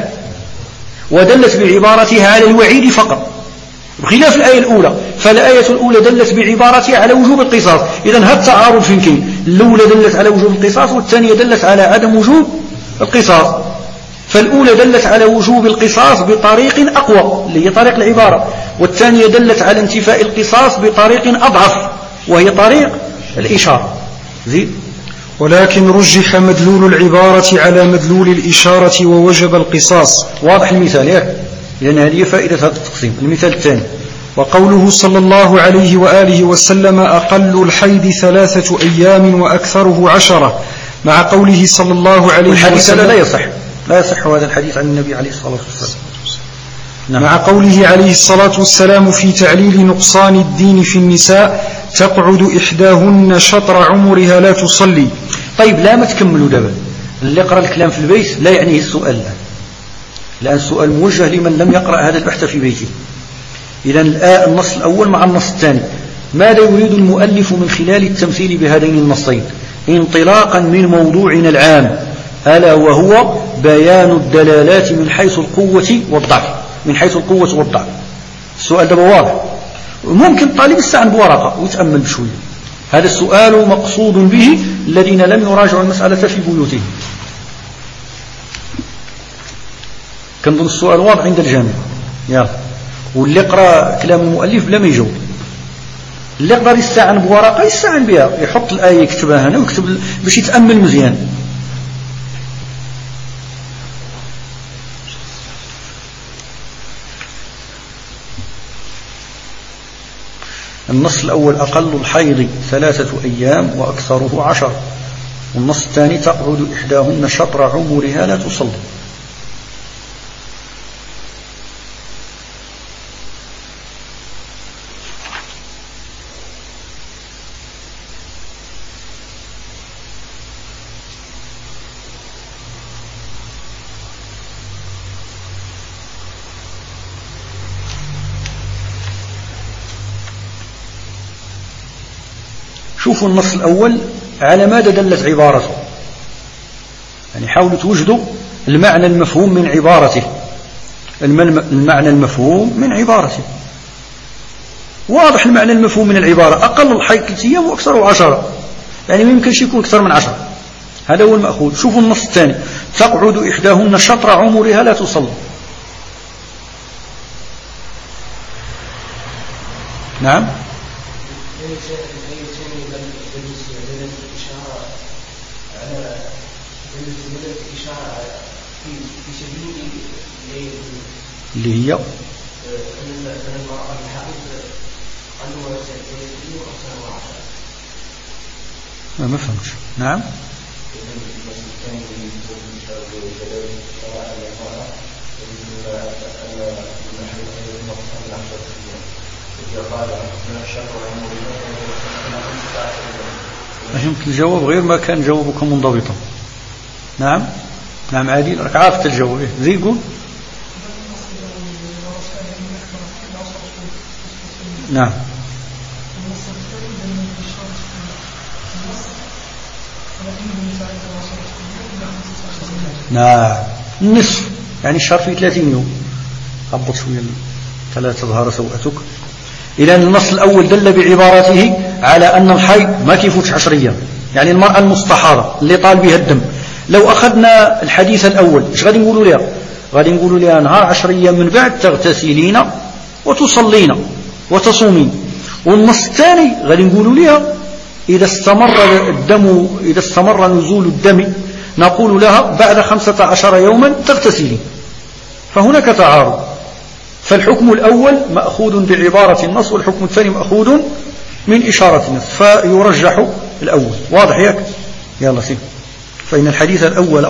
ودلت بعبارتها على الوعيد فقط، بخلاف الآية الأولى. فالآية الأولى دلت بعبارتها على وجوب القصاص. إذن هذا التعارض فين كاين؟ الأولى دلت على وجوب القصاص، والثانية دلت على عدم وجوب القصاص. فالأولى دلت على وجوب القصاص بطريق أقوى اللي هي طريق العبارة، والثانية دلت على انتفاء القصاص بطريق أضعف وهي طريق الإشارة. زيد. ولكن رجح مدلول العبارة على مدلول الإشارة ووجب القصاص. واضح المثال؟ لأن هذه فائدة هذا التقسيم. المثال الثاني: وقوله صلى الله عليه وآله وسلم: أقل الحيض 3 أيام وأكثره 10، مع قوله صلى الله عليه وسلم. الحديث لا يصح هذا الحديث عن النبي عليه الصلاة والسلام. نعم. مع قوله عليه الصلاة والسلام في تعليل نقصان الدين في النساء: تقعد إحداهن شطر عمرها لا تصلي. طيب، لا ما تكملوا دابا، اللي يقرأ الكلام في البيت لا يعنيه السؤال الآن السؤال موجه لمن لم يقرأ هذا البحث في بيته. إذا النص الأول مع النص الثاني، ماذا يريد المؤلف من خلال التمثيل بهذين النصين؟ انطلاقا من موضوعنا العام، ألا وهو بيان الدلالات من حيث القوة والضعف. من حيث القوة والضعف. السؤال ده واضح، ممكن طالب يستعن بورقة ويتأمل بشوية. هذا السؤال مقصود به الذين لم يراجعوا المسألة في بيوتهم. كنظن السؤال واضح عند الجميع. يلا، واللي يقرأ كلام المؤلف بلا ما يجاوب، اللي يقدر يستعن بورقة يستعن بها، يحط الآية يكتبها هنا ويكتب باش يتأمل مزيان. النص الأول: أقل الحيض 3 أيام وأكثره 10، والنص الثاني: تقعد إحداهن شطر عمرها لا تصلي. شوفوا النص الأول على ماذا دلت عبارته، يعني حاولوا توجدوا المعنى المفهوم من عبارته. المعنى المفهوم من عبارته واضح. المعنى المفهوم من العبارة: أقل الحيض 3 أيام وأكثره 10، يعني ما يمكنش يكون أكثر من 10. هذا هو المأخوذ. شوفوا النص الثاني: تقعد إحداهن شطر عمرها لا تصلي. نعم. في سبيل اللي هي ما فهمتش. نعم. يمكن الجواب غير ما كان جوابك منضبطا. نعم نعم عادي راك عارف الجواب. زي قول. نعم نعم النصف يعني الشهر فيه 30 يوم. هبط شوية فلا تظهر سوءتك. إذن النص الأول دل بعبارته على أن الحيض ما كيفوتش 10 أيام، يعني المرأة المستحاضة اللي طال بها الدم. لو أخذنا الحديث الأول إيش غادي نقولوا لها؟ غادي نقولوا لها نهار 10 أيام من بعد تغتسلين وتصلين وتصومين. والنص الثاني غادي نقولوا لها إذا استمر نزول الدم نقول لها بعد 15 يوما تغتسلين. فهناك تعارض. فالحكم الأول مأخوذ بعبارة النص والحكم الثاني مأخوذ من إشارة النص، فيرجح الأول. واضح ياك؟ يلا سيب. فإن الحديث الأول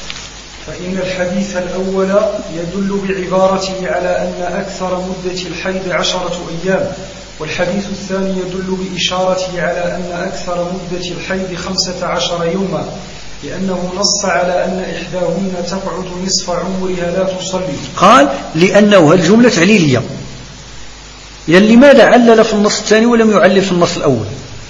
يدل بعبارته على أن أكثر مدة الحيض 10 أيام، والحديث الثاني يدل بإشارته على أن أكثر مدة الحيض 15 يوما، لأنه نص على أن إحداهن تقعد نصف عمرها لا تصلي. قال لأنه الجملة تعليلية. لماذا علل في النص الثاني ولم يعلل في النص الأول؟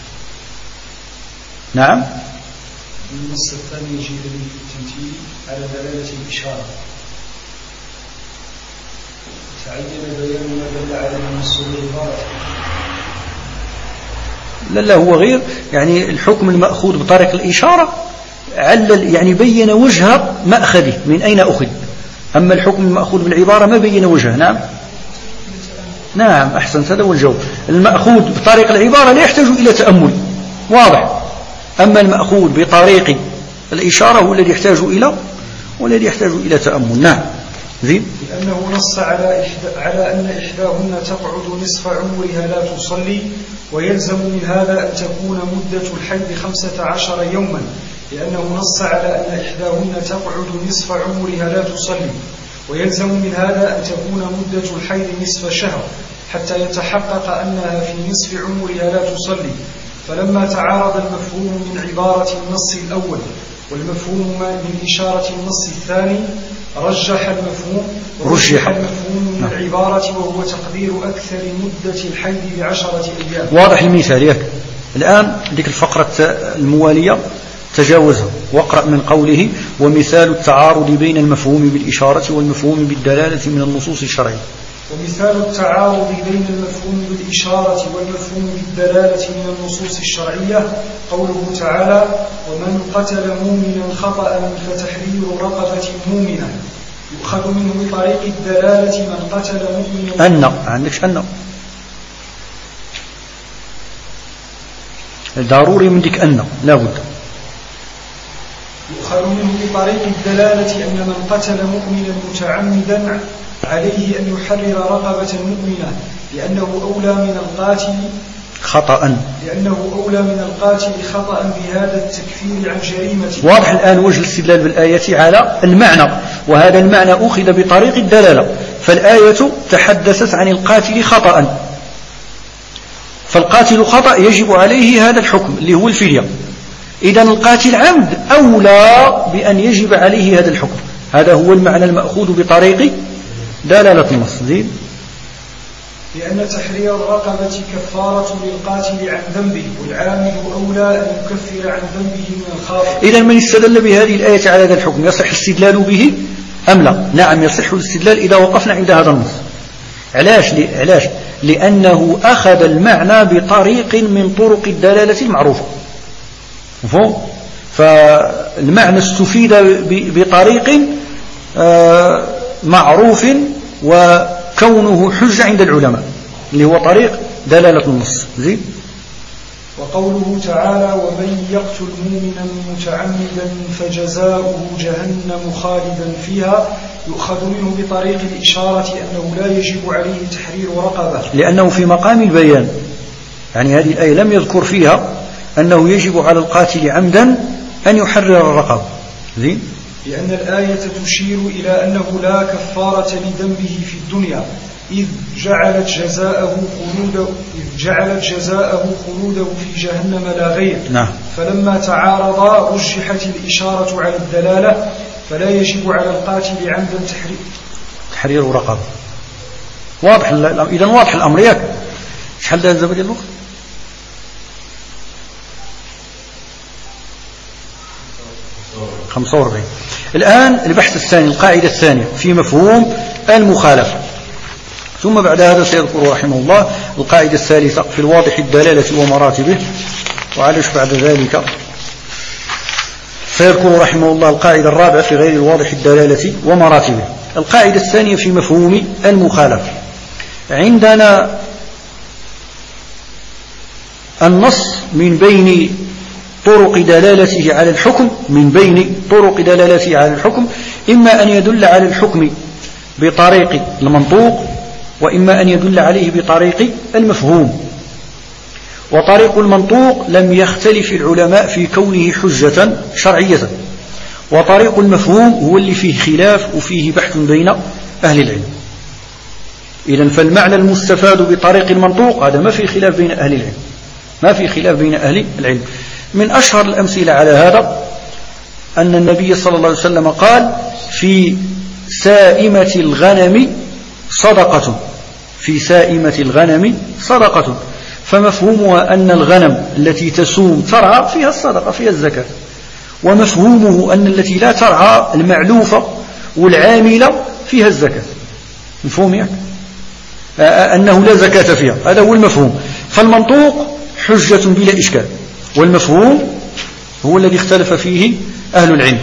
نعم النص الثاني يجي دليل التمثيل على دلالة الإشارة، تعين بيان ما دل على النص بالعبارة. لا هو غير، يعني الحكم المأخوذ بطريق الإشارة علل، يعني بين وجه مأخذه من أين أخذ. أما الحكم المأخوذ بالعبارة ما بين وجهه. نعم أحسنت، هذا هو الجواب. المأخوذ بطريق العبارة لا يحتاج إلى تأمل، واضح. أما المأخوذ بطريق الإشارة هو الذي يحتاج إلى تأمل. نعم زين. لأنه نص على أن إحداهن تقعد نصف عمرها لا تصلي، ويلزم من هذا أن تكون مدة الحيض 15 يوما، لأنه نص على أن إحداهن تقعد نصف عمرها لا تصلي، ويلزم من هذا أن تكون مدة الحيض نصف شهر حتى يتحقق أنها في نصف عمرها لا تصلي. فلما تعارض المفهوم من عبارة النص الأول والمفهوم من إشارة النص الثاني رجح المفهوم من العبارة، وهو تقدير أكثر مدة الحيض ب10 أيام. واضح المثال ياك؟ الآن ذيك الفقرة الموالية تجاوزها واقرأ من قوله ومثال التعارض بين المفهوم بالإشارة والمفهوم بالدلالة من النصوص الشرعية. ومثال التعارض بين المفهوم بالإشارة والمفهوم بالدلالة من النصوص الشرعية قوله تعالى ومن قتل مؤمنا خطأ فتحرير رقبة مؤمنة، يؤخذ منه بطريق الدلالة من قتل مؤمنا. عندك أن ضروري من ديك أن لا بد. يؤخذ منه بطريق الدلالة أن من قتل مؤمنا متعمدا عليه أن يحرر رقبة مؤمنة، لأنه أولى من القاتل خطأ بهذا التكفير عن جريمة. واضح الآن وجه الاستدلال بالآية على المعنى، وهذا المعنى أخذ بطريق الدلالة. فالآية تحدثت عن القاتل خطأ، فالقاتل خطأ يجب عليه هذا الحكم اللي هو الفدية. إذن القاتل عمد أولى بأن يجب عليه هذا الحكم. هذا هو المعنى المأخوذ بطريق دلالة النص. زين. لأن تحرير الرقبة كفارة للقاتل عن ذنبه، والعامل أولى أن يكفر عن ذنبه من الخاطئ. إذن من استدل بهذه الآية على هذا الحكم يصح الاستدلال به أم لا؟ نعم يصح الاستدلال إذا وقفنا عند هذا النص. علاش؟ لأنه أخذ المعنى بطريق من طرق الدلالة المعروفة. مفهوم؟ فالمعنى استفيد بطريق معروف وكونه حجة عند العلماء اللي هو طريق دلالة النص. زين. وقوله تعالى ومن يقتل مؤمنا متعمدا فجزاؤه جهنم خالدا فيها يؤخذ منه بطريق الإشارة أنه لا يجب عليه تحرير رقبة، لأنه في مقام البيان، يعني هذه الآية لم يذكر فيها أنه يجب على القاتل عمدا أن يحرر الرقبة، لأن الآية تشير إلى أنه لا كفارة لذنبه في الدنيا إذ جعلت جزاءه خلوده في جهنم لا غير. نعم. فلما تعارضا رجحت الإشارة على الدلالة فلا يجب على القاتل عمدا تحرير رقبة. واضح إذن واضح الأمر ياك. شحال داز دابا ديال الوقت؟ 45. الآن البحث الثاني، القاعدة الثانية في مفهوم المخالفة، ثم بعد هذا سيذكر رحمه الله القاعدة الثالثة في الواضح الدلالة ومراتبه، وعلش بعد ذلك سيذكر رحمه الله القاعدة الرابعة في غير الواضح الدلالة ومراتبه. القاعدة الثانية في مفهوم المخالفة، عندنا النص من بين طرق دلالته على الحكم، إما أن يدل على الحكم بطريق المنطوق، وإما أن يدل عليه بطريق المفهوم. وطريق المنطوق لم يختلف العلماء في كونه حجة شرعية، وطريق المفهوم هو اللي فيه خلاف وفيه بحث بين أهل العلم. إذن فالمعنى المستفاد بطريق المنطوق هذا ما في خلاف بين أهل العلم، من أشهر الأمثلة على هذا أن النبي صلى الله عليه وسلم قال في سائمة الغنم صدقة، فمفهومها أن الغنم التي تسوم ترعى فيها الصدقة، فيها الزكاة، ومفهومه أن التي لا ترعى المعلوفة والعاملة فيها الزكاة. مفهوم يعني أنه لا زكاة فيها، هذا هو المفهوم. فالمنطوق حجة بلا إشكال، والمفهوم هو الذي اختلف فيه أهل العلم،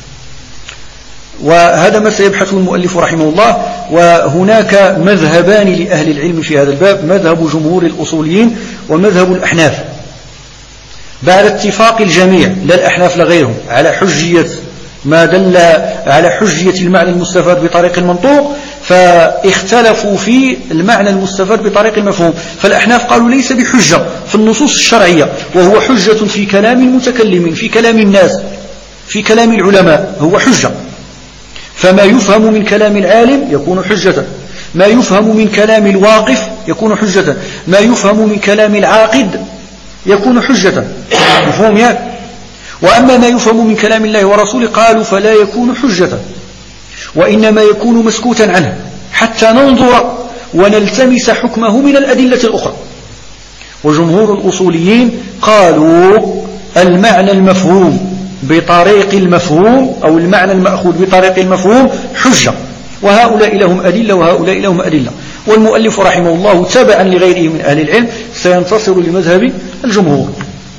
وهذا ما سيبحثه المؤلف رحمه الله. وهناك مذهبان لأهل العلم في هذا الباب، مذهب جمهور الأصوليين ومذهب الأحناف، بعد اتفاق الجميع لا الأحناف لغيرهم على حجية ما دل على حجية المعنى المستفاد بطريق المنطوق، فاختلفوا في المعنى المستفاد بطريق المفهوم. فالأحناف قالوا ليس بحجة في النصوص الشرعية، وهو حجة في كلام المتكلمين، في كلام الناس، في كلام العلماء هو حجة. فما يفهم من كلام العالم يكون حجة، ما يفهم من كلام الواقف يكون حجة، ما يفهم من كلام العاقد يكون حجة. مفهوم يعني؟ وأما ما يفهم من كلام الله ورسوله قالوا فلا يكون حجة، وإنما يكون مسكوتا عنه حتى ننظر ونلتمس حكمه من الأدلة الأخرى. وجمهور الأصوليين قالوا المعنى المفهوم بطريق المفهوم أو المعنى المأخوذ بطريق المفهوم حجة، وهؤلاء لهم أدلة وهؤلاء لهم أدلة. والمؤلف رحمه الله تبعا لغيره من أهل العلم سينتصر لمذهب الجمهور،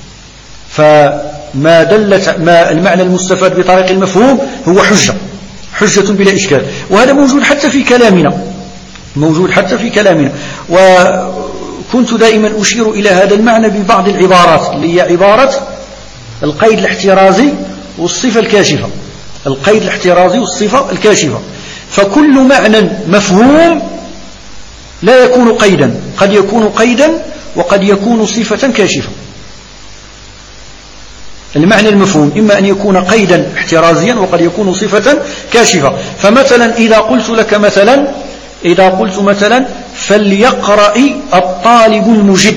فما دلت ما المعنى المستفاد بطريق المفهوم هو حجة بلا إشكال. وهذا موجود حتى في كلامنا، وكنت دائما أشير إلى هذا المعنى ببعض العبارات اللي هي عبارة القيد الاحترازي والصفة الكاشفة. فكل معنى مفهوم لا يكون قيدا، قد يكون قيدا وقد يكون صفة كاشفة. المعنى المفهوم إما أن يكون قيدا احترازيا وقد يكون صفة كاشفة. فمثلا إذا قلت مثلا فليقرأ الطالب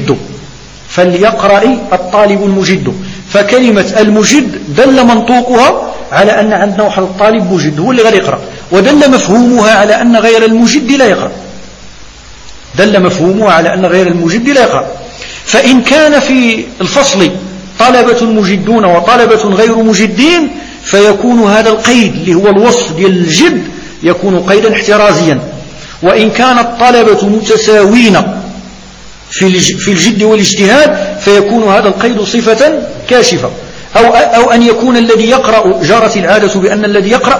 المجد، فكلمة المجد دل منطوقها على أن عندنا واحد الطالب مجد هو اللي غير يقرأ، ودل مفهومها على أن غير المجد لا يقرأ. فإن كان في الفصل طلبة مجدون وطلبة غير مجدين فيكون هذا القيد اللي هو الوصف ديال الجد يكون قيدا احترازيا. وإن كان الطلبة متساوين في الجد والاجتهاد فيكون هذا القيد صفة كاشفة. أو أن يكون الذي يقرأ، جرت العادة بأن الذي يقرأ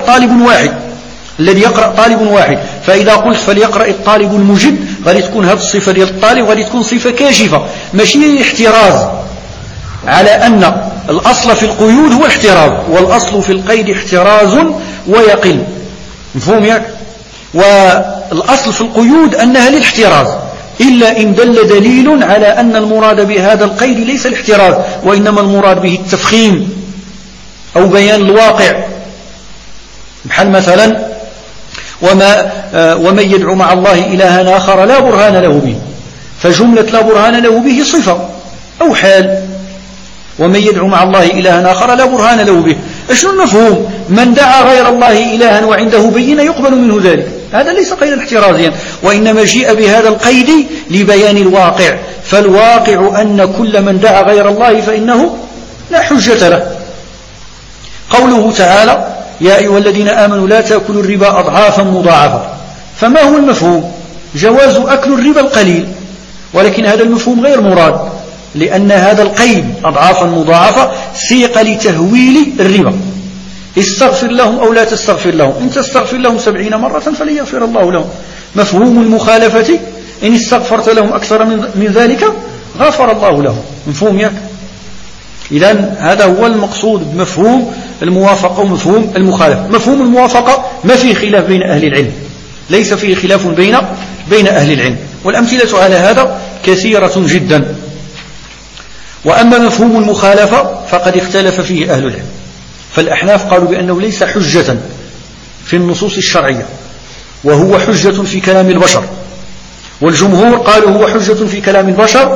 طالب واحد، فإذا قلت فليقرأ الطالب المجد غادي تكون هذه الصفة ديال الطالب غادي تكون صفة كاشفة، ماشي احتراز، على أن الأصل في القيود هو الاحتراز، والأصل في القيد احتراز ويقل. مفهوم ياك؟ والأصل في القيود أنها للاحتراز، إلا إن دل دليل على أن المراد بهذا القيد ليس الاحتراز، وإنما المراد به التفخيم أو بيان الواقع. بحال مثلا ومن يدعو مع الله إلها آخر لا برهان له به، فجملة لا برهان له به صفة أو حال. ومن يدعو مع الله إلها آخر لا برهان له به، شنو المفهوم؟ من دعا غير الله إلها وعنده بينة يقبل منه ذلك، هذا ليس قيدا احترازيا، وإنما جيء بهذا القيد لبيان الواقع. فالواقع أن كل من دعا غير الله فإنه لا حجة له. قوله تعالى يا أيها الذين آمنوا لا تأكلوا الربا أضعافا مضاعفة، فما هو المفهوم؟ جواز أكل الربا القليل، ولكن هذا المفهوم غير مراد، لأن هذا القيد أضعافا مضاعفة سيق لتهويل الربا. استغفر لهم أو لا تستغفر لهم، إن تستغفر لهم 70 مرة فلن يغفر الله لهم. مفهوم المخالفة إن استغفرت لهم أكثر من ذلك غفر الله لهم. مفهوم ياك؟ إذن هذا هو المقصود بمفهوم الموافقة ومفهوم المخالفة. مفهوم الموافقة ما فيه خلاف بين أهل العلم، ليس فيه خلاف بين أهل العلم، والأمثلة على هذا كثيرة جدا. وأما مفهوم المخالفة فقد اختلف فيه أهل العلم، فالأحناف قالوا بأنه ليس حجة في النصوص الشرعية، وهو حجة في كلام البشر، والجمهور قالوا هو حجة في كلام البشر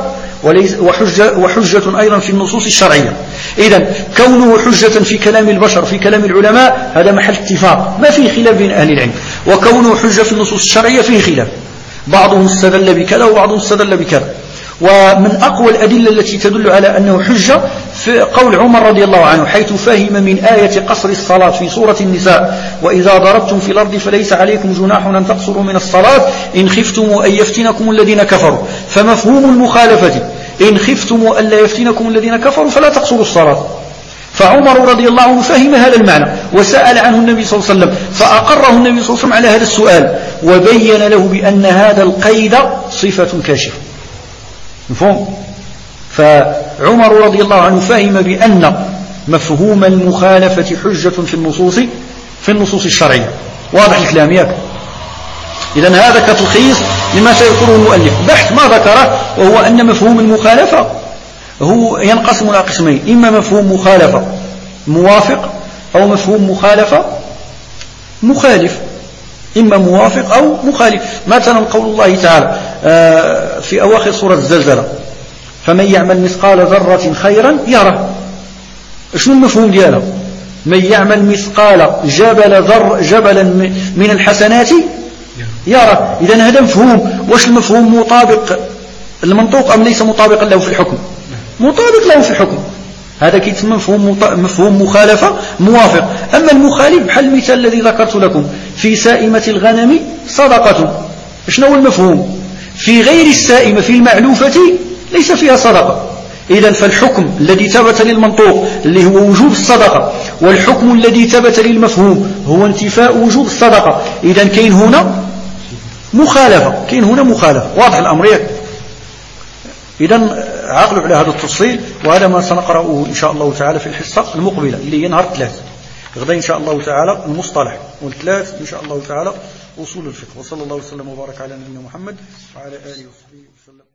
وحجة أيضا في النصوص الشرعية. إذن كونه حجة في كلام البشر في كلام العلماء هذا محل اتفاق، ما فيه خلاف بين أهل العلم. وكونه حجة في النصوص الشرعية فيه خلاف، بعضهم استدل بكذا وبعضهم استدل بكذا. ومن أقوى الأدلة التي تدل على أنه حجة في قول عمر رضي الله عنه، حيث فهم من آية قصر الصلاة في سورة النساء وإذا ضربتم في الأرض فليس عليكم جناح أن تقصروا من الصلاة إن خفتم أن يفتنكم الذين كفروا. فمفهوم المخالفة إن خفتم أن لا يفتنكم الذين كفروا فلا تقصروا الصلاة. فعمر رضي الله عنه فهم هذا المعنى وسأل عنه النبي صلى الله عليه وسلم، فأقره النبي صلى الله عليه وسلم على هذا السؤال، وبين له بأن هذا القيد صفة كاشفة. مفهوم؟ فعمر رضي الله عنه فهم بأن مفهوم المخالفة حجة في النصوص الشرعية. واضح الكلام ياك؟ إذن هذا كتلخيص لما سيذكره المؤلف. بحث ما ذكره وهو أن مفهوم المخالفة هو ينقسم إلى قسمين، إما مفهوم مخالفة موافق أو مفهوم مخالفة مخالف، إما موافق أو مخالف. مثلا قول الله تعالى في أواخر سورة الزلزلة فمن يعمل مثقال ذرة خيرا يره. شنو المفهوم دياله؟ من يعمل مثقال جبلا من الحسنات يره. إذن هذا مفهوم. واش المفهوم مطابق المنطوق أم ليس مطابقا له في الحكم؟ مطابق له في الحكم، هذا كيتسمى مفهوم مخالفة موافق. أما المخالف بحال المثال الذي ذكرت لكم في سائمة الغنم صدقة، شنو هو المفهوم؟ في غير السائمة في المعلوفة ليس فيها صدقة. إذن فالحكم الذي ثبت للمنطوق اللي هو وجوب الصدقة، والحكم الذي ثبت للمفهوم هو انتفاء وجوب الصدقة. إذن كاين هنا مخالفة. واضح الأمر؟ إذن عقلوا على هذا التفصيل، وهذا ما سنقرأه إن شاء الله تعالى في الحصة المقبلة اللي هي نهار 3. غدا إن شاء الله تعالى المصطلح، والثلاث إن شاء الله تعالى أصول الفقه. وصلى الله وسلم وبارك على نبينا محمد وعلى آله وصحبه وسلم.